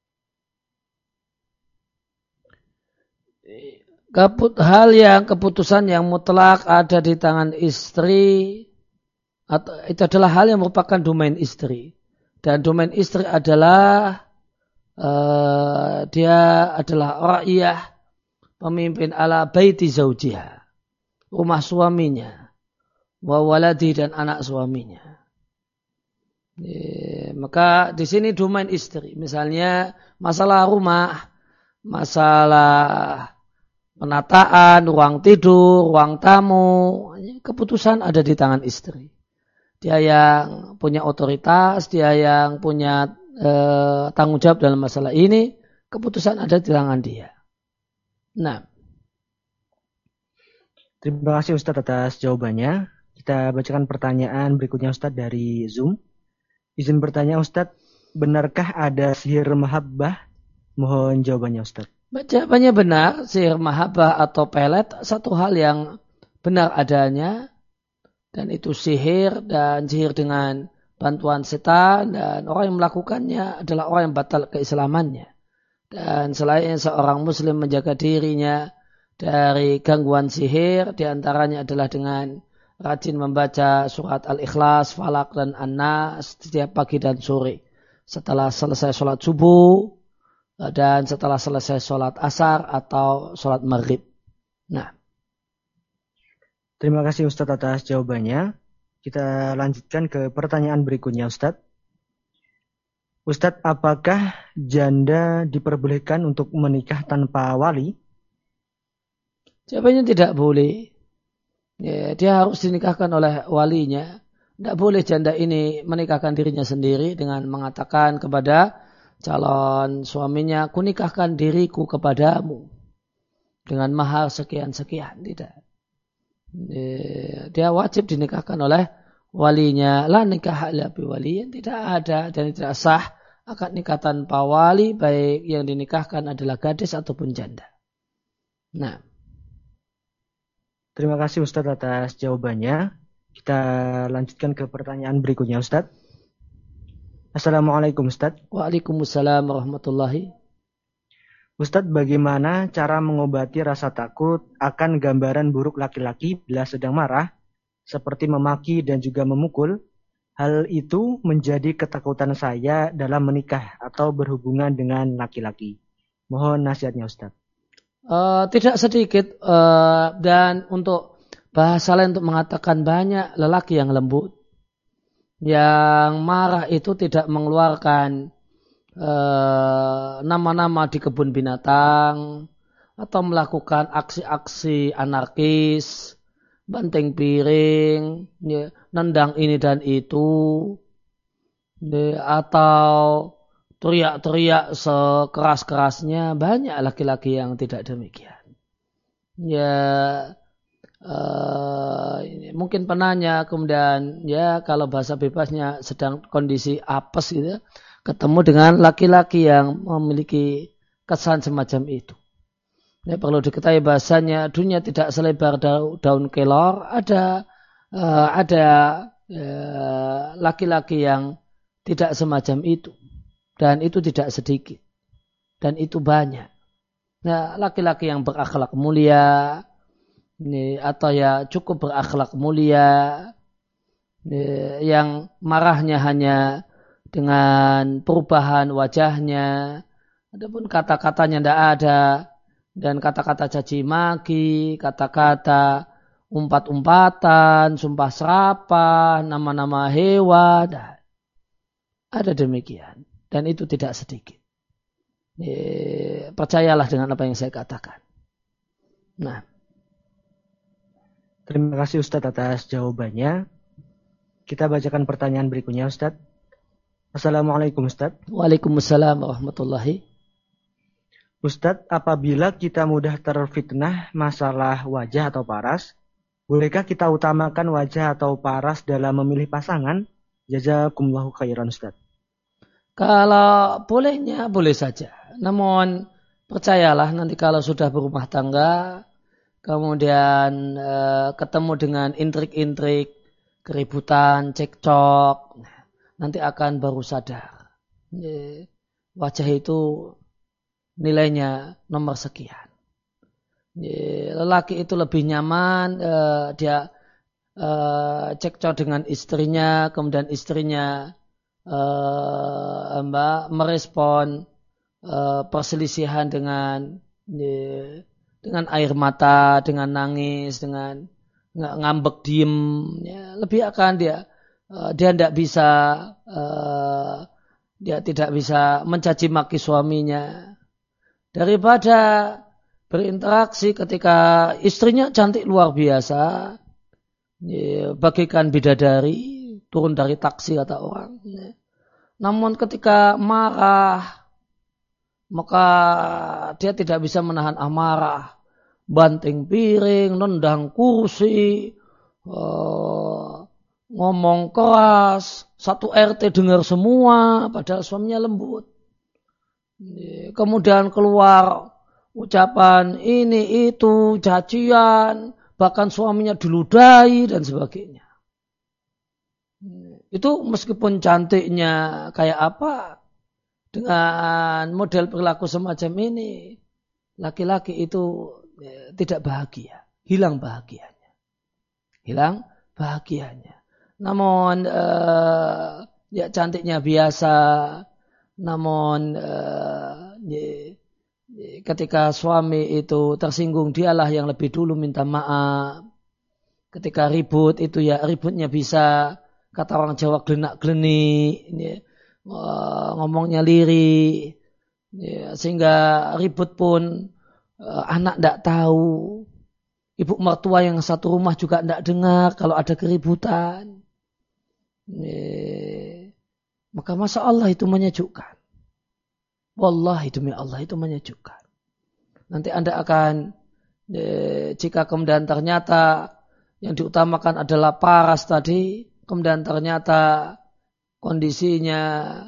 Keput, hal yang keputusan yang mutlak ada di tangan istri, atau itu adalah hal yang merupakan domain istri. Dan domain istri adalah uh, dia adalah ra'iyah, pemimpin ala baiti zaujiha, rumah suaminya, wa waladi dan anak suaminya. E, maka di sini domain istri, misalnya masalah rumah, masalah penataan, ruang tidur, ruang tamu, keputusan ada di tangan istri. Dia yang punya otoritas, dia yang punya e, tanggung jawab dalam masalah ini, keputusan ada di tangan dia. Nah, terima kasih Ustadz atas jawabannya. Kita bacakan pertanyaan berikutnya Ustadz dari Zoom. Izin bertanya Ustadz, benarkah ada sihir mahabbah? Mohon jawabannya Ustadz. Jawabannya benar, sihir mahabbah atau pelet satu hal yang benar adanya. Dan itu sihir dan sihir dengan bantuan setan dan orang yang melakukannya adalah orang yang batal keislamannya. Dan selain seorang muslim menjaga dirinya dari gangguan sihir, diantaranya adalah dengan rajin membaca surat Al-Ikhlas, Falak dan An-Nas setiap pagi dan sore. setelah selesai sholat subuh dan setelah selesai sholat asar atau sholat maghrib. Nah, terima kasih Ustadz atas jawabannya. Kita lanjutkan ke pertanyaan berikutnya Ustadz. Ustadz, apakah janda diperbolehkan untuk menikah tanpa wali? Jawabannya tidak boleh. Ya, dia harus dinikahkan oleh walinya. Tidak boleh janda ini menikahkan dirinya sendiri dengan mengatakan kepada calon suaminya, kunikahkan diriku kepadamu dengan mahar sekian-sekian. Tidak. Dia wajib dinikahkan oleh walinya. La nikah illa bi waliyin. Tidak ada dan tidak sah akad nikah tanpa wali, baik yang dinikahkan adalah gadis ataupun janda. Nah, terima kasih Ustadz atas jawabannya. Kita lanjutkan ke pertanyaan berikutnya Ustadz. Assalamualaikum Ustadz. Waalaikumsalam warahmatullahi. Ustadz, bagaimana cara mengobati rasa takut akan gambaran buruk laki-laki bila sedang marah, seperti memaki dan juga memukul? Hal itu menjadi ketakutan saya dalam menikah atau berhubungan dengan laki-laki. Mohon nasihatnya Ustadz. Uh, tidak sedikit uh, dan untuk bahasa lain untuk mengatakan banyak lelaki yang lembut, yang marah itu tidak mengeluarkan uh, nama-nama di kebun binatang atau melakukan aksi-aksi anarkis, banting piring, ya, nendang ini dan itu, ya, atau teriak-teriak sekeras-kerasnya. Banyak laki-laki yang tidak demikian. Ya, uh, mungkin penanya kemudian ya kalau bahasa bebasnya sedang kondisi apes gitu, ketemu dengan laki-laki yang memiliki kesan semacam itu. Ya, perlu diketahui bahasanya dunia tidak selebar daun kelor. Ada uh, ada uh, laki-laki yang tidak semacam itu. Dan itu tidak sedikit. Dan itu banyak. Nah, laki-laki yang berakhlak mulia, ini, atau ya cukup berakhlak mulia, ini, yang marahnya hanya dengan perubahan wajahnya, adapun kata-katanya tidak ada, dan kata-kata caci maki, kata-kata umpat-umpatan, sumpah serapah, nama-nama hewan, ada demikian. Dan itu tidak sedikit. E, percayalah dengan apa yang saya katakan. Nah. Terima kasih Ustadz atas jawabannya. Kita bacakan pertanyaan berikutnya Ustadz. Assalamualaikum Ustadz. Waalaikumsalam warahmatullahi. Ustadz, apabila kita mudah terfitnah masalah wajah atau paras, bolehkah kita utamakan wajah atau paras dalam memilih pasangan? Jazakumullahu khairan Ustadz. Kalau bolehnya, boleh saja. Namun, percayalah nanti kalau sudah berumah tangga, kemudian e, ketemu dengan intrik-intrik, keributan, cekcok, nanti akan baru sadar. E, wajah itu nilainya nomor sekian. E, lelaki itu lebih nyaman, e, dia e, cekcok dengan istrinya, kemudian istrinya Uh, mbak merespon uh, perselisihan dengan uh, dengan air mata, dengan nangis, dengan ngambek diem, ya, lebih akan dia uh, dia tidak bisa uh, dia tidak bisa mencaci maki suaminya daripada berinteraksi ketika istrinya cantik luar biasa, ya, bagaikan bidadari turun dari taksi kata orang. Namun ketika marah, maka dia tidak bisa menahan amarah. Banting piring, nendang kursi, uh, ngomong keras, satu R T dengar semua, padahal suaminya lembut. Kemudian keluar ucapan ini, itu, cacian, bahkan suaminya diludahi dan sebagainya. Itu meskipun cantiknya kayak apa, dengan model perilaku semacam ini, laki-laki itu ya, tidak bahagia, hilang bahagianya, hilang bahagianya. Namun eh, ya cantiknya biasa, namun uh, ketika suami itu tersinggung, dialah yang lebih dulu minta maaf. Ketika ribut itu ya ributnya bisa, kata orang Jawa, gelenak-gelenik, ngomongnya lirih, sehingga ribut pun anak tidak tahu. Ibu mertua yang satu rumah juga tidak dengar kalau ada keributan. Maka masa Allah itu menyejukkan. Wallahi demi Allah itu menyejukkan. Nanti Anda akan, jika kemudian ternyata yang diutamakan adalah paras tadi, kemudian ternyata kondisinya,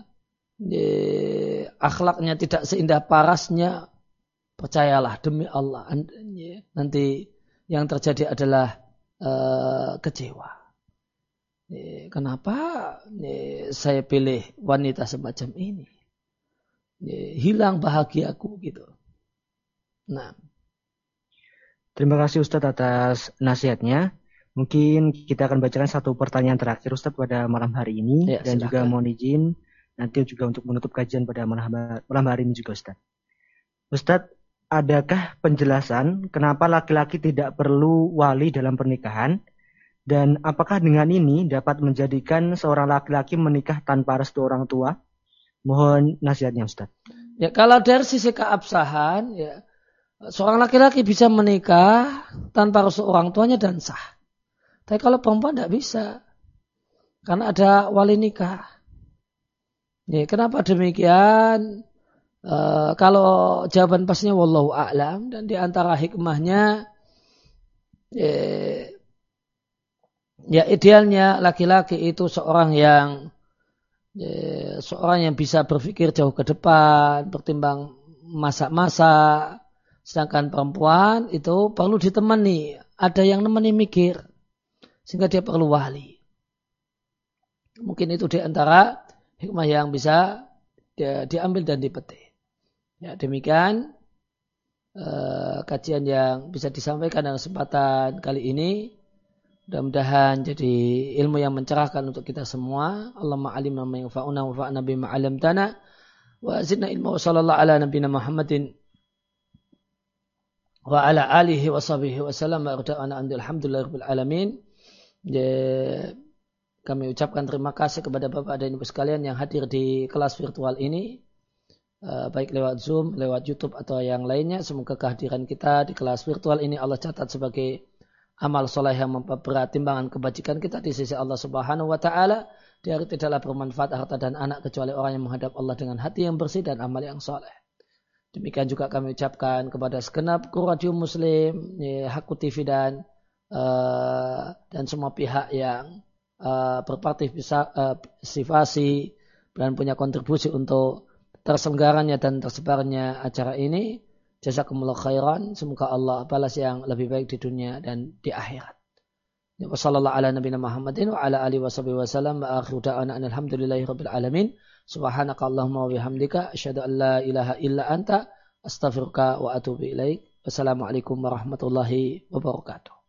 akhlaknya tidak seindah parasnya, percayalah demi Allah, nanti yang terjadi adalah uh, kecewa. Kenapa saya pilih wanita semacam ini? Hilang bahagiaku gitu. Nah, terima kasih Ustadz atas nasihatnya. Mungkin kita akan bacakan satu pertanyaan terakhir Ustadz pada malam hari ini, ya, dan silakan. Juga mohon izin nanti juga untuk menutup kajian pada malam, malam hari ini juga Ustadz. Ustadz, adakah penjelasan kenapa laki-laki tidak perlu wali dalam pernikahan? Dan apakah dengan ini dapat menjadikan seorang laki-laki menikah tanpa restu orang tua? Mohon nasihatnya Ustaz. Ya, kalau dari sisi keabsahan, ya, seorang laki-laki bisa menikah tanpa restu orang tuanya dan sah. Tapi kalau perempuan tidak bisa, karena ada wali nikah. Ya, kenapa demikian? Uh, kalau jawaban pastinya wallahu a'lam, dan di antara hikmahnya, ya, ya idealnya laki-laki itu seorang yang ya, seorang yang bisa berpikir jauh ke depan, bertimbang masa-masa. Sedangkan perempuan itu perlu ditemani, ada yang nemani mikir, sehingga dia perlu wali. Mungkin itu di antara hikmah yang bisa dia, diambil dan dipetik. Ya, demikian uh, kajian yang bisa disampaikan dalam kesempatan kali ini. Mudah-mudahan jadi ilmu yang mencerahkan untuk kita semua. Allahumma alimna ma yanfa'una wa fa'na bima 'allamtana wa zidna ilma wa sallallahu ala nabiyyina Muhammadin wa ala alihi wa sahbihi wa sallam wa rada'ana alhamdulillahirabbil alamin. Kami ucapkan terima kasih kepada Bapak dan Ibu sekalian yang hadir di kelas virtual ini. Uh, baik lewat Zoom, lewat YouTube atau yang lainnya. Semoga kehadiran kita di kelas virtual ini Allah catat sebagai amal soleh yang memperberat timbangan kebajikan kita di sisi Allah Subhanahu wa taala. Di hari tidaklah bermanfaat harta dan anak kecuali orang yang menghadap Allah dengan hati yang bersih dan amal yang soleh. Demikian juga kami ucapkan kepada segenap kru radio muslim, ya, Haku T V dan uh, dan semua pihak yang uh, berpartisipasi uh, dan punya kontribusi untuk terselenggaranya dan tersebarnya acara ini. Jazakumullah khairan. Semoga Allah balas yang lebih baik di dunia dan di akhirat. Wassallallahu ala nabiyina Muhammadin wa ala alihi washabihi wasallam wa akhiru da'wana alhamdulillahi rabbil alamin. Subhanaka Allahumma wa bihamdika asyhadu an la ilaha illa anta astaghfiruka wa atubu ilaik. Wassalamualaikum warahmatullahi wabarakatuh.